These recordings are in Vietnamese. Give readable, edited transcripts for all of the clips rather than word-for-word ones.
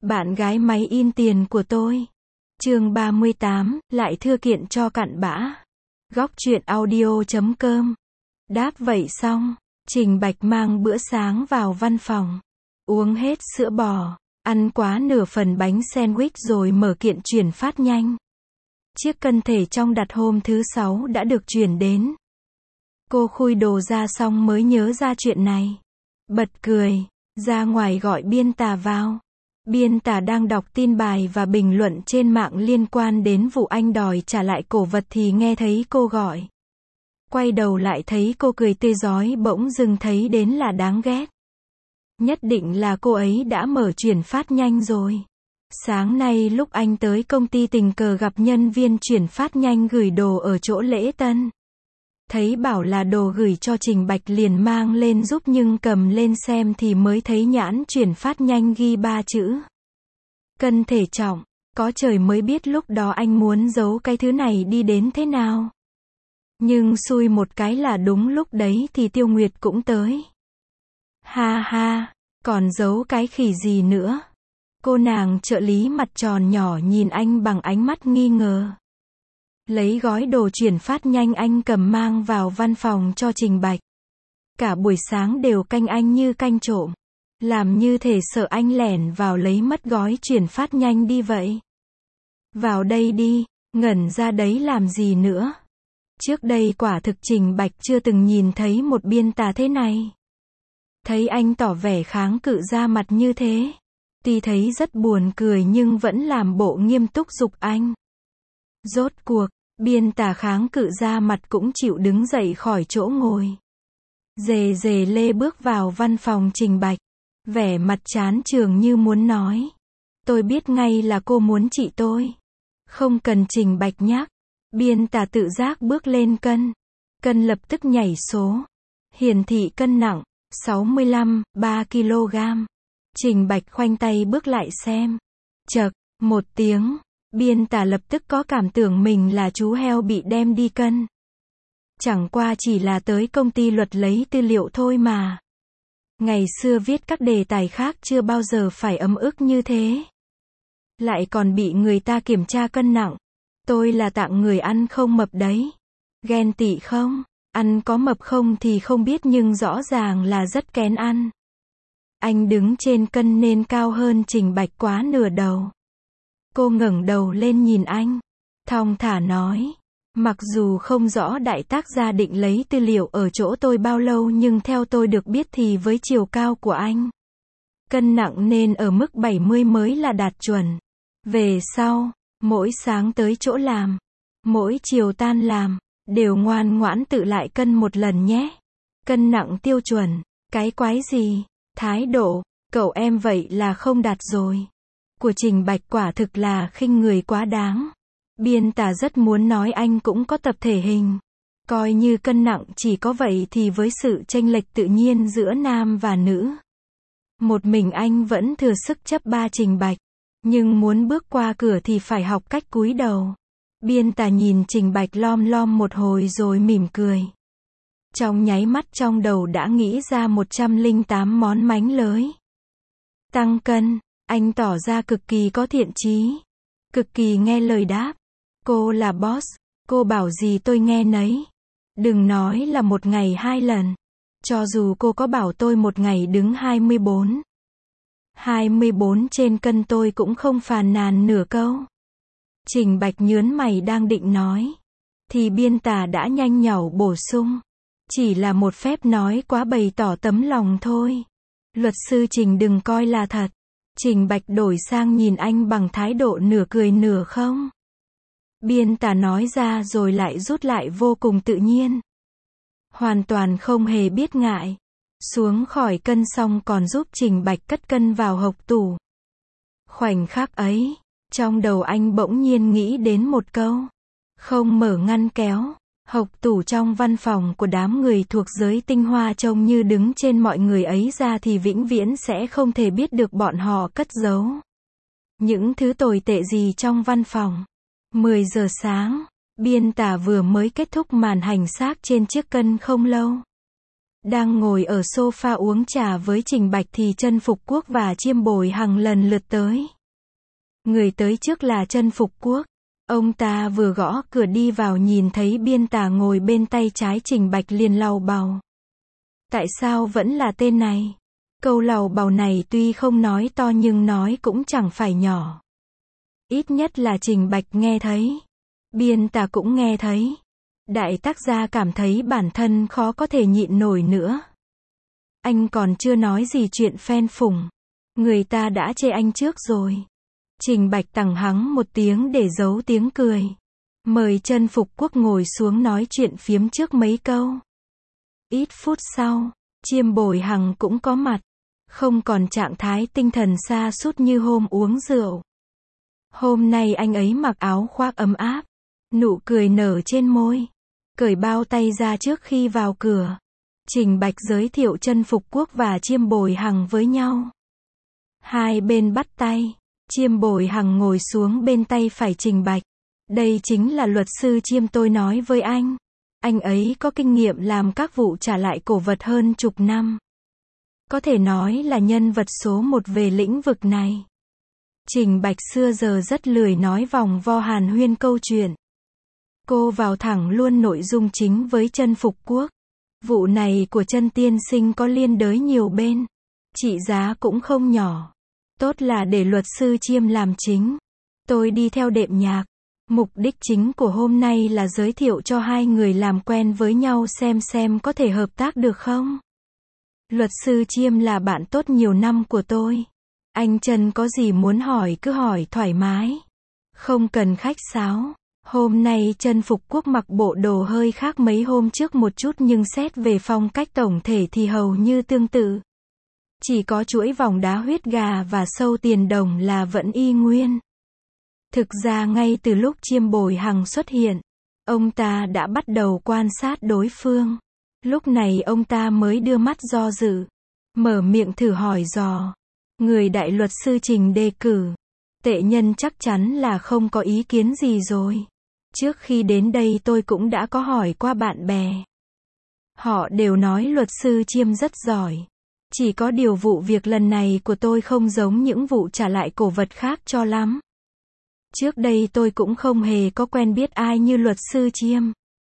Bạn gái máy in tiền của tôi. Chương 38, lại thư kiện cho cặn bã. Góc truyện audio.com. Đáp vậy xong, Trình Bạch mang bữa sáng vào văn phòng. Uống hết sữa bò, ăn quá nửa phần bánh sandwich rồi mở kiện chuyển phát nhanh. Chiếc cân thể trong đặt hôm thứ 6 đã được chuyển đến. Cô khui đồ ra xong mới nhớ ra chuyện này. Bật cười, ra ngoài gọi biên tả vào. Biên tả đang đọc tin bài và bình luận trên mạng liên quan đến vụ anh đòi trả lại cổ vật thì nghe thấy cô gọi. Quay đầu lại thấy cô cười tươi rói, bỗng dưng thấy đến là đáng ghét. Nhất định là cô ấy đã mở chuyển phát nhanh rồi. Sáng nay lúc anh tới công ty tình cờ gặp nhân viên chuyển phát nhanh gửi đồ ở chỗ lễ tân. Thấy bảo là đồ gửi cho Trình Bạch liền mang lên giúp, nhưng cầm lên xem thì mới thấy nhãn chuyển phát nhanh ghi 3 chữ. Cân thể trọng, có trời mới biết lúc đó anh muốn giấu cái thứ này đi đến thế nào. Nhưng xui một cái là đúng lúc đấy thì Tiêu Nguyệt cũng tới. Ha ha, còn giấu cái khỉ gì nữa. Cô nàng trợ lý mặt tròn nhỏ nhìn anh bằng ánh mắt nghi ngờ. Lấy gói đồ chuyển phát nhanh anh cầm mang vào văn phòng cho Trình Bạch. Cả buổi sáng đều canh anh như canh trộm. Làm như thể sợ anh lẻn vào lấy mất gói chuyển phát nhanh đi vậy. Vào đây đi, ngẩn ra đấy làm gì nữa. Trước đây quả thực Trình Bạch chưa từng nhìn thấy một biên tả thế này. Thấy anh tỏ vẻ kháng cự ra mặt như thế. Tuy thấy rất buồn cười nhưng vẫn làm bộ nghiêm túc giục anh. Rốt cuộc, biên tả kháng cự ra mặt cũng chịu đứng dậy khỏi chỗ ngồi. Dề dề lê bước vào văn phòng Trình Bạch. Vẻ mặt chán chường như muốn nói. Tôi biết ngay là cô muốn chị tôi. Không cần Trình Bạch nhắc. Biên tả tự giác bước lên cân. Cân lập tức nhảy số. Hiển thị cân nặng, 65, 3 kg. Trình Bạch khoanh tay bước lại xem. Chậc, một tiếng. Biên tả lập tức có cảm tưởng mình là chú heo bị đem đi cân. Chẳng qua chỉ là tới công ty luật lấy tư liệu thôi mà. Ngày xưa viết các đề tài khác chưa bao giờ phải ấm ức như thế. Lại còn bị người ta kiểm tra cân nặng. Tôi là dạng người ăn không mập đấy. Ghen tị không? Ăn có mập không thì không biết nhưng rõ ràng là rất kén ăn. Anh đứng trên cân nên cao hơn Trình Bạch quá nửa đầu. Cô ngẩng đầu lên nhìn anh. Thong thả nói. Mặc dù không rõ đại tác gia định lấy tư liệu ở chỗ tôi bao lâu nhưng theo tôi được biết thì với chiều cao của anh, cân nặng nên ở mức 70 mới là đạt chuẩn. Về sau, mỗi sáng tới chỗ làm, mỗi chiều tan làm, đều ngoan ngoãn tự lại cân một lần nhé. Cân nặng tiêu chuẩn, cái quái gì, thái độ, cậu em vậy là không đạt rồi. Của Trình Bạch quả thực là khinh người quá đáng. Biên tả rất muốn nói anh cũng có tập thể hình. Coi như cân nặng chỉ có vậy thì với sự chênh lệch tự nhiên giữa nam và nữ, một mình anh vẫn thừa sức chấp ba Trình Bạch. Nhưng muốn bước qua cửa thì phải học cách cúi đầu. Biên tả nhìn Trình Bạch lom lom một hồi rồi mỉm cười. Trong nháy mắt trong đầu đã nghĩ ra 108 món mánh lới. Tăng cân, anh tỏ ra cực kỳ có thiện chí. Cực kỳ nghe lời đáp. Cô là boss, cô bảo gì tôi nghe nấy. Đừng nói là một ngày 2 lần. Cho dù cô có bảo tôi một ngày đứng 24 trên cân tôi cũng không phàn nàn nửa câu. Trình Bạch nhớn mày đang định nói. Thì biên tả đã nhanh nhảu bổ sung. Chỉ là một phép nói quá bày tỏ tấm lòng thôi. Luật sư Trình đừng coi là thật. Trình Bạch đổi sang nhìn anh bằng thái độ nửa cười nửa không. Biên tả nói ra rồi lại rút lại vô cùng tự nhiên. Hoàn toàn không hề biết ngại. Xuống khỏi cân xong còn giúp Trình Bạch cất cân vào hộc tủ. Khoảnh khắc ấy, trong đầu anh bỗng nhiên nghĩ đến một câu. Không mở ngăn kéo. Hộc tủ trong văn phòng của đám người thuộc giới tinh hoa trông như đứng trên mọi người ấy ra thì vĩnh viễn sẽ không thể biết được bọn họ cất giấu những thứ tồi tệ gì trong văn phòng. 10 giờ sáng, biên tả vừa mới kết thúc màn hành xác trên chiếc cân không lâu. Đang ngồi ở sofa uống trà với Trình Bạch thì Trân Phục Quốc và Chiêm Bồi Hằng lần lượt tới. Người tới trước là Trân Phục Quốc. Ông ta vừa gõ cửa đi vào nhìn thấy Biên Tà ngồi bên tay trái Trình Bạch liền lầu bầu. Tại sao vẫn là tên này? Câu lầu bầu này tuy không nói to nhưng nói cũng chẳng phải nhỏ. Ít nhất là Trình Bạch nghe thấy. Biên Tà cũng nghe thấy. Đại tác gia cảm thấy bản thân khó có thể nhịn nổi nữa. Anh còn chưa nói gì chuyện phen phủng. Người ta đã chê anh trước rồi. Trình Bạch tằng hắng một tiếng để giấu tiếng cười. Mời Trân Phục Quốc ngồi xuống nói chuyện phiếm trước mấy câu. Ít phút sau, Chiêm Bồi Hằng cũng có mặt. Không còn trạng thái tinh thần sa sút như hôm uống rượu. Hôm nay anh ấy mặc áo khoác ấm áp. Nụ cười nở trên môi. Cởi bao tay ra trước khi vào cửa. Trình Bạch giới thiệu Trân Phục Quốc và Chiêm Bồi Hằng với nhau. Hai bên bắt tay. Chiêm Bồi Hằng ngồi xuống bên tay phải Trình Bạch. Đây chính là luật sư Chiêm tôi nói với anh. Anh ấy có kinh nghiệm làm các vụ trả lại cổ vật hơn chục năm. Có thể nói là nhân vật số một về lĩnh vực này. Trình Bạch xưa giờ rất lười nói vòng vo hàn huyên câu chuyện. Cô vào thẳng luôn nội dung chính với Trân Phục Quốc. Vụ này của Trân tiên sinh có liên đới nhiều bên. Trị giá cũng không nhỏ. Tốt là để luật sư Chiêm làm chính. Tôi đi theo đệm nhạc. Mục đích chính của hôm nay là giới thiệu cho hai người làm quen với nhau xem có thể hợp tác được không. Luật sư Chiêm là bạn tốt nhiều năm của tôi. Anh Trân có gì muốn hỏi cứ hỏi thoải mái. Không cần khách sáo. Hôm nay Trân Phục Quốc mặc bộ đồ hơi khác mấy hôm trước một chút nhưng xét về phong cách tổng thể thì hầu như tương tự. Chỉ có chuỗi vòng đá huyết gà và sâu tiền đồng là vẫn y nguyên. Thực ra ngay từ lúc Chiêm Bồi Hằng xuất hiện, ông ta đã bắt đầu quan sát đối phương. Lúc này ông ta mới đưa mắt do dự. Mở miệng thử hỏi dò. Người đại luật sư Trình đề cử. Tệ nhân chắc chắn là không có ý kiến gì rồi. Trước khi đến đây tôi cũng đã có hỏi qua bạn bè. Họ đều nói luật sư Chiêm rất giỏi. Chỉ có điều vụ việc lần này của tôi không giống những vụ trả lại cổ vật khác cho lắm. Trước đây tôi cũng không hề có quen biết ai như luật sư Chiêm.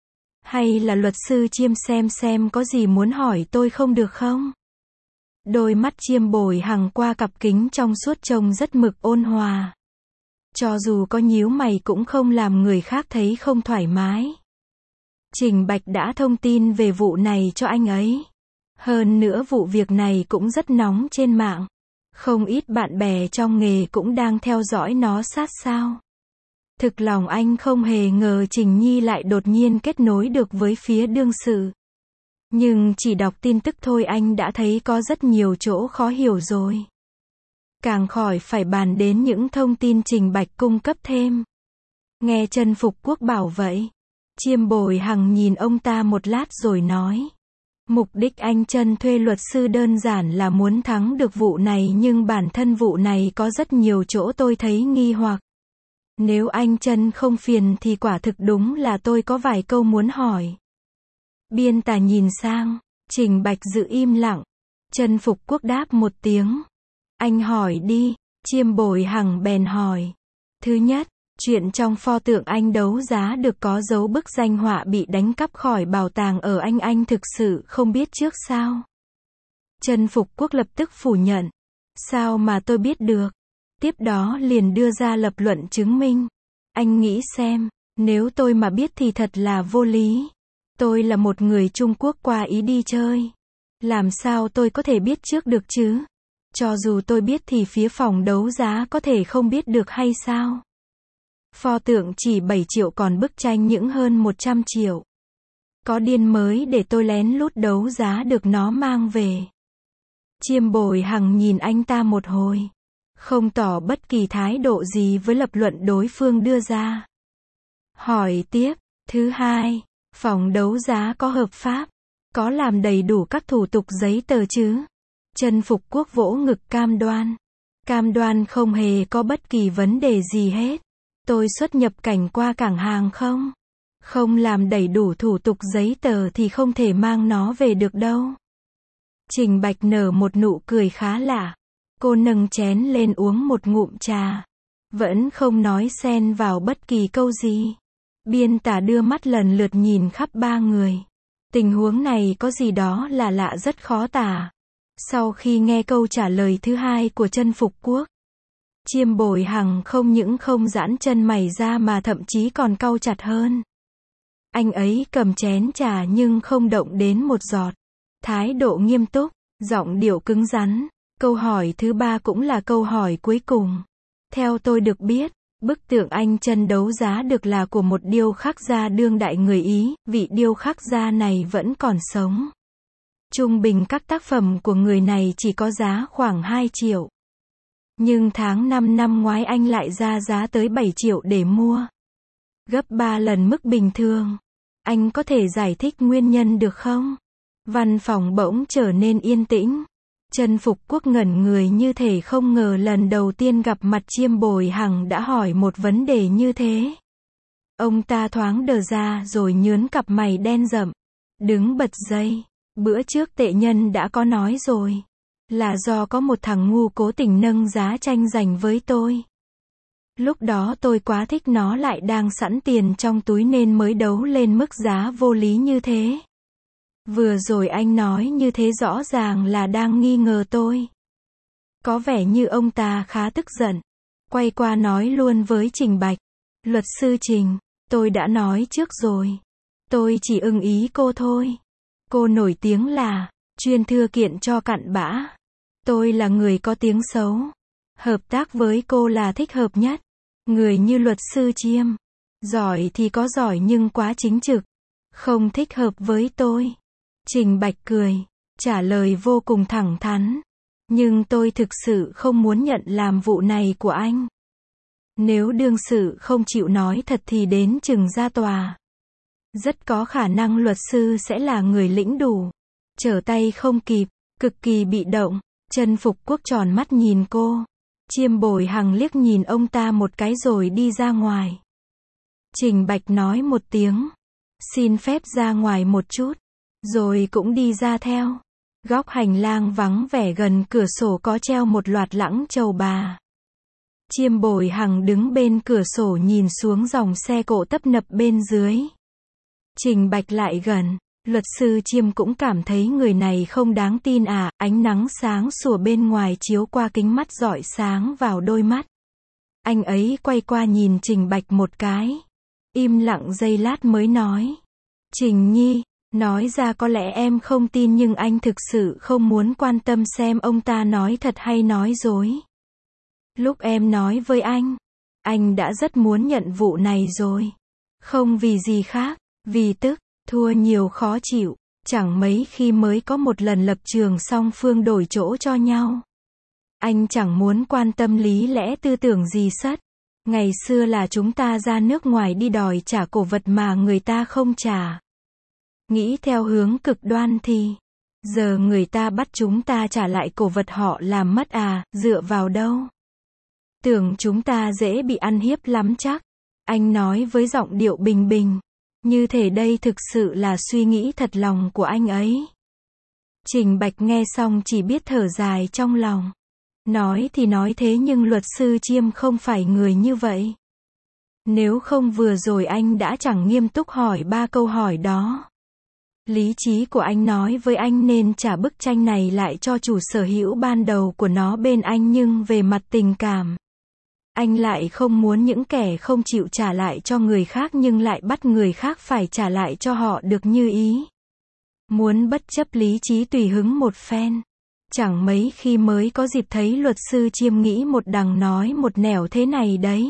Hay là luật sư Chiêm xem có gì muốn hỏi tôi không được không? Đôi mắt Chiêm Bồi Hằng qua cặp kính trong suốt trông rất mực ôn hòa. Cho dù có nhíu mày cũng không làm người khác thấy không thoải mái. Trình Bạch đã thông tin về vụ này cho anh ấy. Hơn nữa vụ việc này cũng rất nóng trên mạng. Không ít bạn bè trong nghề cũng đang theo dõi nó sát sao. Thực lòng anh không hề ngờ Trình Nhi lại đột nhiên kết nối được với phía đương sự. Nhưng chỉ đọc tin tức thôi anh đã thấy có rất nhiều chỗ khó hiểu rồi. Càng khỏi phải bàn đến những thông tin Trình Bạch cung cấp thêm. Nghe Trân Phục Quốc bảo vậy. Chiêm Bồi Hằng nhìn ông ta một lát rồi nói. Mục đích anh Trân thuê luật sư đơn giản là muốn thắng được vụ này nhưng bản thân vụ này có rất nhiều chỗ tôi thấy nghi hoặc. Nếu anh Trân không phiền thì quả thực đúng là tôi có vài câu muốn hỏi. Biên Tà nhìn sang. Trình Bạch giữ im lặng. Trân Phục Quốc đáp một tiếng. Anh hỏi đi. Chiêm Bồi Hằng bèn hỏi. Thứ nhất, chuyện trong pho tượng anh đấu giá được có dấu bức danh họa bị đánh cắp khỏi bảo tàng ở anh thực sự không biết trước sao? Trân Phục Quốc lập tức phủ nhận. Sao mà tôi biết được? Tiếp đó liền đưa ra lập luận chứng minh. Anh nghĩ xem, nếu tôi mà biết thì thật là vô lý. Tôi là một người Trung Quốc qua ý đi chơi. Làm sao tôi có thể biết trước được chứ? Cho dù tôi biết thì phía phòng đấu giá có thể không biết được hay sao? Pho tượng chỉ 7 triệu còn bức tranh những hơn 100 triệu. Có điên mới để tôi lén lút đấu giá được nó mang về. Chiêm Bồi Hằng nhìn anh ta một hồi. Không tỏ bất kỳ thái độ gì với lập luận đối phương đưa ra. Hỏi tiếp. Thứ hai, phòng đấu giá có hợp pháp? Có làm đầy đủ các thủ tục giấy tờ chứ? Trân Phục Quốc vỗ ngực cam đoan. Cam đoan không hề có bất kỳ vấn đề gì hết. Tôi xuất nhập cảnh qua cảng hàng không? Không làm đầy đủ thủ tục giấy tờ thì không thể mang nó về được đâu. Trình Bạch nở một nụ cười khá lạ. Cô nâng chén lên uống một ngụm trà. Vẫn không nói xen vào bất kỳ câu gì. Biên tả đưa mắt lần lượt nhìn khắp ba người. Tình huống này có gì đó là lạ rất khó tả. Sau khi nghe câu trả lời thứ hai của Chân Phục Quốc, Chiêm Bồi Hằng không những không giãn chân mày ra mà thậm chí còn cau chặt hơn. Anh ấy cầm chén trà nhưng không động đến một giọt. Thái độ nghiêm túc, giọng điệu cứng rắn. Câu hỏi thứ ba cũng là câu hỏi cuối cùng. Theo tôi được biết, bức tượng anh Chân đấu giá được là của một điêu khắc gia đương đại người Ý, vị điêu khắc gia này vẫn còn sống. Trung bình các tác phẩm của người này chỉ có giá khoảng 2 triệu. Nhưng tháng 5 năm ngoái anh lại ra giá tới 7 triệu để mua. Gấp 3 lần mức bình thường. Anh có thể giải thích nguyên nhân được không? Văn phòng bỗng trở nên yên tĩnh. Chân Phục Quốc ngẩn người như thể không ngờ lần đầu tiên gặp mặt Chiêm Bồi Hằng đã hỏi một vấn đề như thế. Ông ta thoáng đờ ra rồi nhướng cặp mày đen rậm. Đứng bật dậy. Bữa trước tệ nhân đã có nói rồi. Là do có một thằng ngu cố tình nâng giá tranh giành với tôi. Lúc đó tôi quá thích nó lại đang sẵn tiền trong túi nên mới đấu lên mức giá vô lý như thế. Vừa rồi anh nói như thế rõ ràng là đang nghi ngờ tôi. Có vẻ như ông ta khá tức giận. Quay qua nói luôn với Trình Bạch. Luật sư Trình, tôi đã nói trước rồi. Tôi chỉ ưng ý cô thôi. Cô nổi tiếng là chuyên thưa kiện cho cặn bã. Tôi là người có tiếng xấu. Hợp tác với cô là thích hợp nhất. Người như luật sư Chiêm. Giỏi thì có giỏi nhưng quá chính trực. Không thích hợp với tôi. Trình Bạch cười. Trả lời vô cùng thẳng thắn. Nhưng tôi thực sự không muốn nhận làm vụ này của anh. Nếu đương sự không chịu nói thật thì đến chừng ra tòa. Rất có khả năng luật sư sẽ là người lĩnh đủ. Trở tay không kịp. Cực kỳ bị động. Chân Phục Quốc tròn mắt nhìn cô. Chiêm Bồi Hằng liếc nhìn ông ta một cái rồi đi ra ngoài. Trình Bạch nói một tiếng. Xin phép ra ngoài một chút. Rồi cũng đi ra theo. Góc hành lang vắng vẻ gần cửa sổ có treo một loạt lẵng trầu bà. Chiêm Bồi Hằng đứng bên cửa sổ nhìn xuống dòng xe cộ tấp nập bên dưới. Trình Bạch lại gần. Luật sư Chiêm cũng cảm thấy người này không đáng tin à, ánh nắng sáng sủa bên ngoài chiếu qua kính mắt rọi sáng vào đôi mắt. Anh ấy quay qua nhìn Trình Bạch một cái. Im lặng giây lát mới nói. Trình Nhi, nói ra có lẽ em không tin nhưng anh thực sự không muốn quan tâm xem ông ta nói thật hay nói dối. Lúc em nói với anh đã rất muốn nhận vụ này rồi. Không vì gì khác, vì tức. Thua nhiều khó chịu, chẳng mấy khi mới có một lần lập trường song phương đổi chỗ cho nhau. Anh chẳng muốn quan tâm lý lẽ tư tưởng gì sất. Ngày xưa là chúng ta ra nước ngoài đi đòi trả cổ vật mà người ta không trả. Nghĩ theo hướng cực đoan thì, giờ người ta bắt chúng ta trả lại cổ vật họ làm mất à, dựa vào đâu? Tưởng chúng ta dễ bị ăn hiếp lắm chắc. Anh nói với giọng điệu bình bình. Như thể đây thực sự là suy nghĩ thật lòng của anh ấy. Trình Bạch nghe xong chỉ biết thở dài trong lòng. Nói thì nói thế nhưng luật sư Chiêm không phải người như vậy. Nếu không vừa rồi anh đã chẳng nghiêm túc hỏi 3 câu hỏi đó. Lý trí của anh nói với anh nên trả bức tranh này lại cho chủ sở hữu ban đầu của nó bên anh nhưng về mặt tình cảm. Anh lại không muốn những kẻ không chịu trả lại cho người khác nhưng lại bắt người khác phải trả lại cho họ được như ý. Muốn bất chấp lý trí tùy hứng một phen. Chẳng mấy khi mới có dịp thấy luật sư Chiêm nghĩ một đằng nói một nẻo thế này đấy.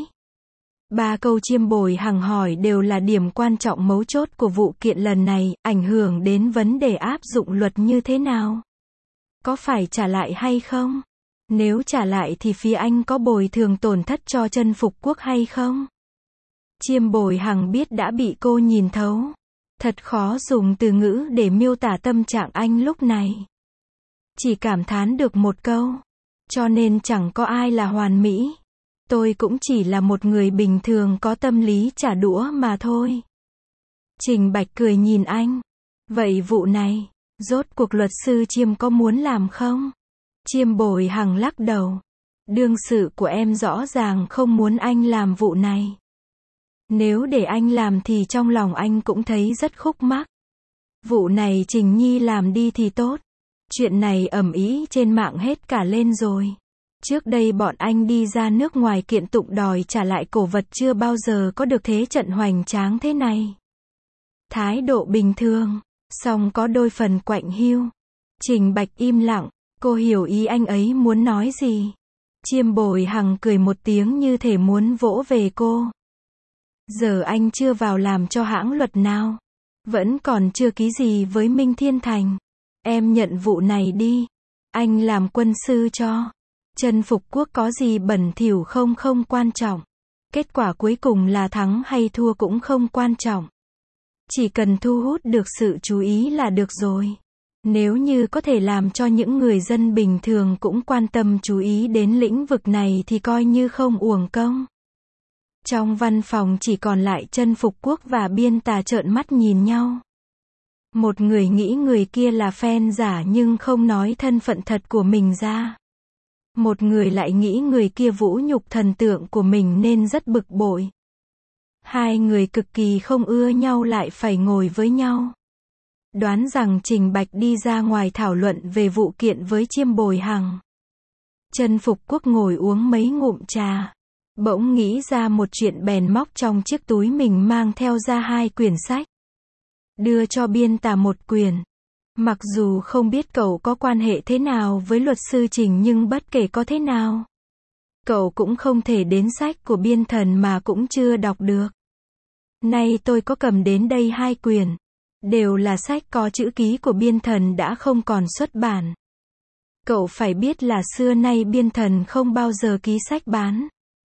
3 câu Chiêm Bồi Hằng hỏi đều là điểm quan trọng mấu chốt của vụ kiện lần này, ảnh hưởng đến vấn đề áp dụng luật như thế nào. Có phải trả lại hay không? Nếu trả lại thì phía anh có bồi thường tổn thất cho Chân Phục Quốc hay không? Chiêm Bồi Hằng biết đã bị cô nhìn thấu. Thật khó dùng từ ngữ để miêu tả tâm trạng anh lúc này. Chỉ cảm thán được một câu. Cho nên chẳng có ai là hoàn mỹ. Tôi cũng chỉ là một người bình thường có tâm lý trả đũa mà thôi. Trình Bạch cười nhìn anh. Vậy vụ này, rốt cuộc luật sư Chiêm có muốn làm không? Chiêm Bồi Hằng lắc đầu. Đương sự của em rõ ràng không muốn anh làm vụ này. Nếu để anh làm thì trong lòng anh cũng thấy rất khúc mắc. Vụ này Trình Nhi làm đi thì tốt. Chuyện này ầm ĩ trên mạng hết cả lên rồi. Trước đây bọn anh đi ra nước ngoài kiện tụng đòi trả lại cổ vật chưa bao giờ có được thế trận hoành tráng thế này. Thái độ bình thường, song có đôi phần quạnh hiu. Trình Bạch im lặng, cô hiểu ý anh ấy muốn nói gì. Chiêm Bồi Hằng cười một tiếng như thể muốn vỗ về cô. Giờ anh chưa vào làm cho hãng luật nào. Vẫn còn chưa ký gì với Minh Thiên Thành. Em nhận vụ này đi. Anh làm quân sư cho. Trần Phục Quốc có gì bẩn thỉu không quan trọng. Kết quả cuối cùng là thắng hay thua cũng không quan trọng. Chỉ cần thu hút được sự chú ý là được rồi. Nếu như có thể làm cho những người dân bình thường cũng quan tâm chú ý đến lĩnh vực này thì coi như không uổng công. Trong văn phòng chỉ còn lại Trần Phục Quốc và Biên Tà trợn mắt nhìn nhau. Một người nghĩ người kia là fan giả nhưng không nói thân phận thật của mình ra. Một người lại nghĩ người kia vũ nhục thần tượng của mình nên rất bực bội. Hai người cực kỳ không ưa nhau lại phải ngồi với nhau. Đoán rằng Trình Bạch đi ra ngoài thảo luận về vụ kiện với Chiêm Bồi Hằng. Trần Phục Quốc ngồi uống mấy ngụm trà. Bỗng nghĩ ra một chuyện bèn móc trong chiếc túi mình mang theo ra 2 quyển sách. Đưa cho Biên Tà một quyển. Mặc dù không biết cậu có quan hệ thế nào với luật sư Trình nhưng bất kể có thế nào, cậu cũng không thể đến sách của Biên Thần mà cũng chưa đọc được. Nay tôi có cầm đến đây 2 quyển. Đều là sách có chữ ký của Biên Thần đã không còn xuất bản. Cậu phải biết là xưa nay Biên Thần không bao giờ ký sách bán.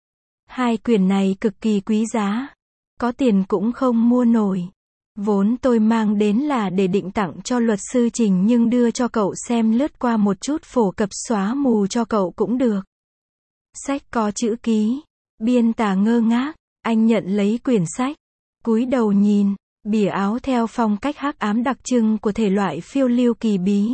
2 quyển này cực kỳ quý giá. Có tiền cũng không mua nổi. Vốn tôi mang đến là để định tặng cho luật sư Trình nhưng đưa cho cậu xem lướt qua một chút phổ cập xóa mù cho cậu cũng được. Sách có chữ ký. Biên Tà ngơ ngác. Anh nhận lấy quyển sách. Cúi đầu nhìn. Bìa áo theo phong cách hắc ám đặc trưng của thể loại phiêu lưu kỳ bí.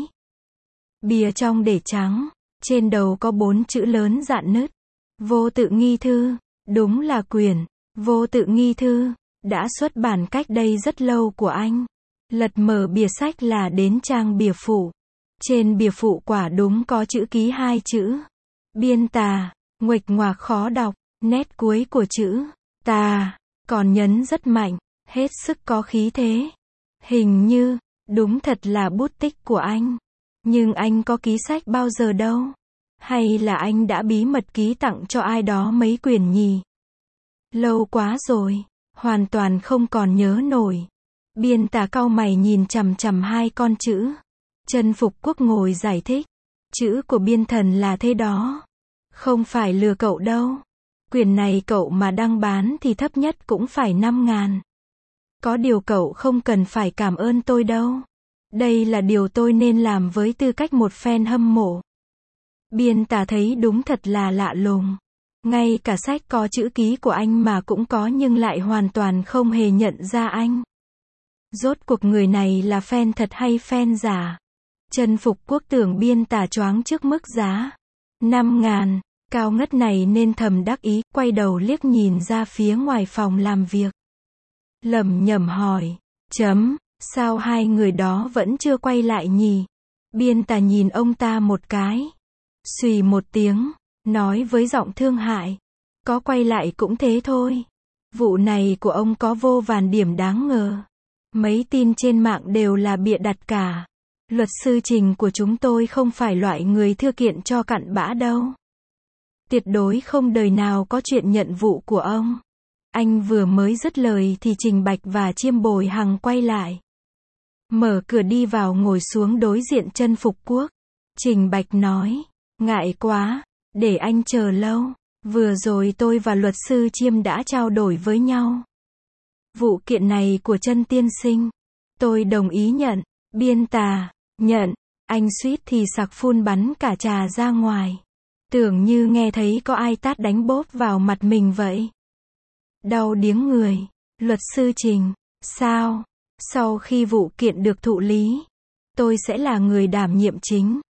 Bìa trong để trắng. Trên đầu có 4 chữ lớn rạn nứt. Vô tự nghi thư. Đúng là quyển Vô tự nghi thư đã xuất bản cách đây rất lâu của anh. Lật mở bìa sách là đến trang bìa phụ. Trên bìa phụ quả đúng có chữ ký 2 chữ. Biên Tà, nguệch ngoạc khó đọc, nét cuối của chữ Tà còn nhấn rất mạnh, hết sức có khí thế. Hình như, đúng thật là bút tích của anh. Nhưng anh có ký sách bao giờ đâu? Hay là anh đã bí mật ký tặng cho ai đó mấy quyển nhỉ? Lâu quá rồi, hoàn toàn không còn nhớ nổi. Biên Tà cau mày nhìn chằm chằm 2 con chữ. Trần Phục Quốc ngồi giải thích. Chữ của Biên Thần là thế đó. Không phải lừa cậu đâu. Quyển này cậu mà đăng bán thì thấp nhất cũng phải 5.000. Có điều cậu không cần phải cảm ơn tôi đâu. Đây là điều tôi nên làm với tư cách một fan hâm mộ. Biên Tà thấy đúng thật là lạ lùng. Ngay cả sách có chữ ký của anh mà cũng có nhưng lại hoàn toàn không hề nhận ra anh. Rốt cuộc người này là fan thật hay fan giả? Trần Phục Quốc tưởng Biên Tà choáng trước mức giá 5.000, cao ngất này nên thầm đắc ý, quay đầu liếc nhìn ra phía ngoài phòng làm việc. Lẩm nhẩm hỏi, sao 2 người đó vẫn chưa quay lại nhỉ? Biên Tà nhìn ông ta một cái. Xùy một tiếng, nói với giọng thương hại. Có quay lại cũng thế thôi. Vụ này của ông có vô vàn điểm đáng ngờ. Mấy tin trên mạng đều là bịa đặt cả. Luật sư Trình của chúng tôi không phải loại người thư kiện cho cặn bã đâu. Tuyệt đối không đời nào có chuyện nhận vụ của ông. Anh vừa mới dứt lời thì Trình Bạch và Chiêm Bồi Hằng quay lại. Mở cửa đi vào ngồi xuống đối diện Trần Phục Quốc. Trình Bạch nói, ngại quá, để anh chờ lâu. Vừa rồi tôi và luật sư Chiêm đã trao đổi với nhau. Vụ kiện này của Trần tiên sinh, tôi đồng ý nhận. Biên Tà, nhận. Anh suýt thì sặc phun bắn cả trà ra ngoài. Tưởng như nghe thấy có ai tát đánh bóp vào mặt mình vậy. Đau điếng người. Luật sư Trình, sao? Sau khi vụ kiện được thụ lý, tôi sẽ là người đảm nhiệm chính.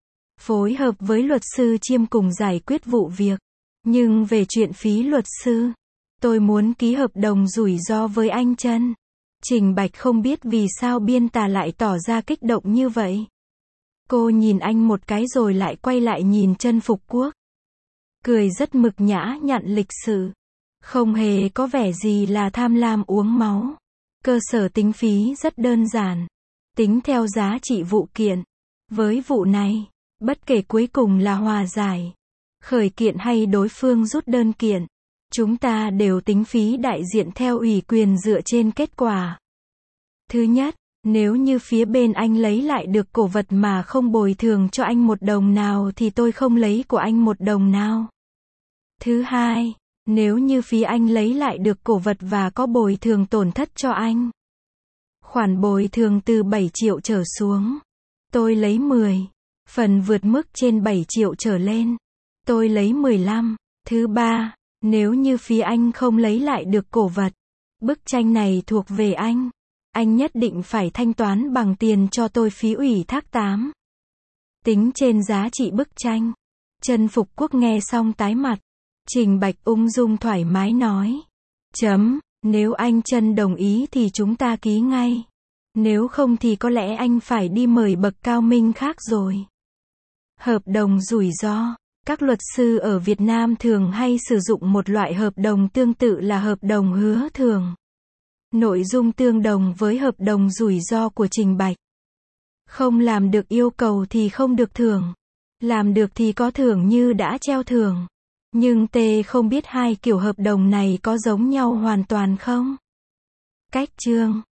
phối hợp với luật sư Chiêm cùng giải quyết vụ việc. Nhưng về chuyện phí luật sư, tôi muốn ký hợp đồng rủi ro với anh Trân. Trình Bạch không biết vì sao Biên Tà lại tỏ ra kích động như vậy. Cô nhìn anh một cái rồi lại quay lại nhìn Trân Phục Quốc. Cười rất mực nhã nhặn lịch sự. Không hề có vẻ gì là tham lam uống máu. Cơ sở tính phí rất đơn giản. Tính theo giá trị vụ kiện. Với vụ này, bất kể cuối cùng là hòa giải, khởi kiện hay đối phương rút đơn kiện, chúng ta đều tính phí đại diện theo ủy quyền dựa trên kết quả. Thứ nhất, nếu như phía bên anh lấy lại được cổ vật mà không bồi thường cho anh một đồng nào thì tôi không lấy của anh một đồng nào. Thứ hai, nếu như phía anh lấy lại được cổ vật và có bồi thường tổn thất cho anh, khoản bồi thường từ 7 triệu trở xuống, tôi lấy 10. Phần vượt mức trên 7 triệu trở lên, tôi lấy 15. Thứ ba, nếu như phía anh không lấy lại được cổ vật, bức tranh này thuộc về anh nhất định phải thanh toán bằng tiền cho tôi phí ủy thác 8. Tính trên giá trị bức tranh. Trân Phục Quốc nghe xong tái mặt. Trình Bạch ung dung thoải mái nói. Nếu anh Trân đồng ý thì chúng ta ký ngay. Nếu không thì có lẽ anh phải đi mời bậc cao minh khác rồi. Hợp đồng rủi ro. Các luật sư ở Việt Nam thường hay sử dụng một loại hợp đồng tương tự là hợp đồng hứa thưởng. Nội dung tương đồng với hợp đồng rủi ro của Trình Bạch. Không làm được yêu cầu thì không được thưởng. Làm được thì có thưởng như đã treo thưởng. Nhưng T không biết hai kiểu hợp đồng này có giống nhau hoàn toàn không? Cách chương